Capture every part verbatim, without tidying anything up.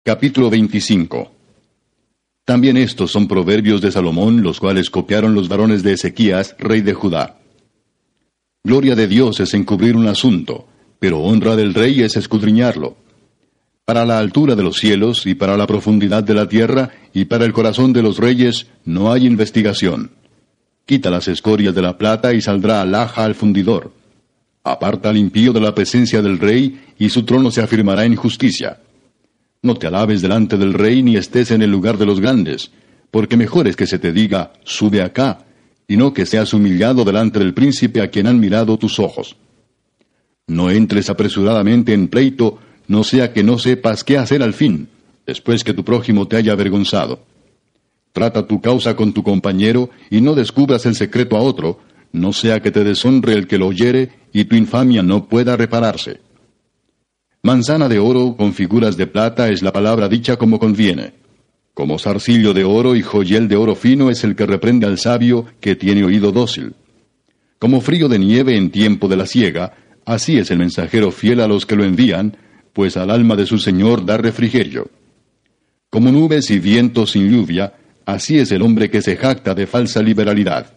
Capítulo veinticinco. También estos son proverbios de Salomón, los cuales copiaron los varones de Ezequías, rey de Judá. Gloria de Dios es encubrir un asunto, pero honra del rey es escudriñarlo. Para la altura de los cielos, y para la profundidad de la tierra, y para el corazón de los reyes, no hay investigación. Quita las escorias de la plata, y saldrá alhaja al fundidor. Aparta al impío de la presencia del rey, y su trono se afirmará en justicia. No te alabes delante del rey, ni estés en el lugar de los grandes, porque mejor es que se te diga, sube acá, y no que seas humillado delante del príncipe a quien han mirado tus ojos. No entres apresuradamente en pleito, no sea que no sepas qué hacer al fin, después que tu prójimo te haya avergonzado. Trata tu causa con tu compañero, y no descubras el secreto a otro, no sea que te deshonre el que lo oyere, y tu infamia no pueda repararse. Manzana de oro con figuras de plata es la palabra dicha como conviene. Como zarcillo de oro y joyel de oro fino es el que reprende al sabio que tiene oído dócil. Como frío de nieve en tiempo de la siega, así es el mensajero fiel a los que lo envían, pues al alma de su señor da refrigerio. Como nubes y vientos sin lluvia, así es el hombre que se jacta de falsa liberalidad.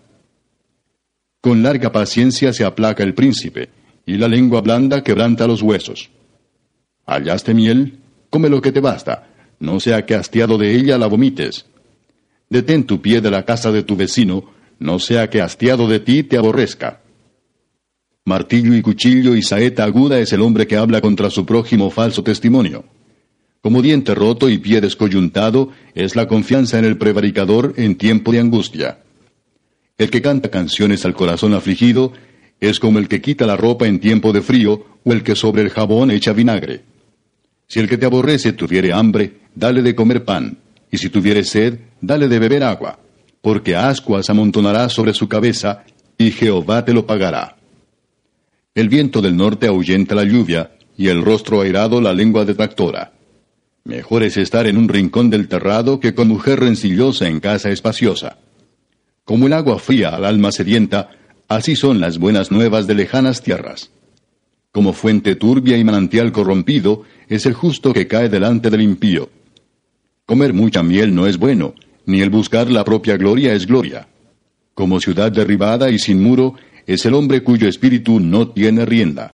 Con larga paciencia se aplaca el príncipe, y la lengua blanda quebranta los huesos. ¿Hallaste miel? Come lo que te basta, no sea que hastiado de ella la vomites. Detén tu pie de la casa de tu vecino, no sea que hastiado de ti te aborrezca. Martillo y cuchillo y saeta aguda es el hombre que habla contra su prójimo falso testimonio. Como diente roto y pie descoyuntado es la confianza en el prevaricador en tiempo de angustia. El que canta canciones al corazón afligido es como el que quita la ropa en tiempo de frío o el que sobre el jabón echa vinagre. Si el que te aborrece tuviere hambre, dale de comer pan, y si tuviere sed, dale de beber agua, porque ascuas amontonará sobre su cabeza, y Jehová te lo pagará. El viento del norte ahuyenta la lluvia, y el rostro airado la lengua detractora. Mejor es estar en un rincón del terrado que con mujer rencillosa en casa espaciosa. Como el agua fría al alma sedienta, así son las buenas nuevas de lejanas tierras. Como fuente turbia y manantial corrompido, es el justo que cae delante del impío. Comer mucha miel no es bueno, ni el buscar la propia gloria es gloria. Como ciudad derribada y sin muro, es el hombre cuyo espíritu no tiene rienda.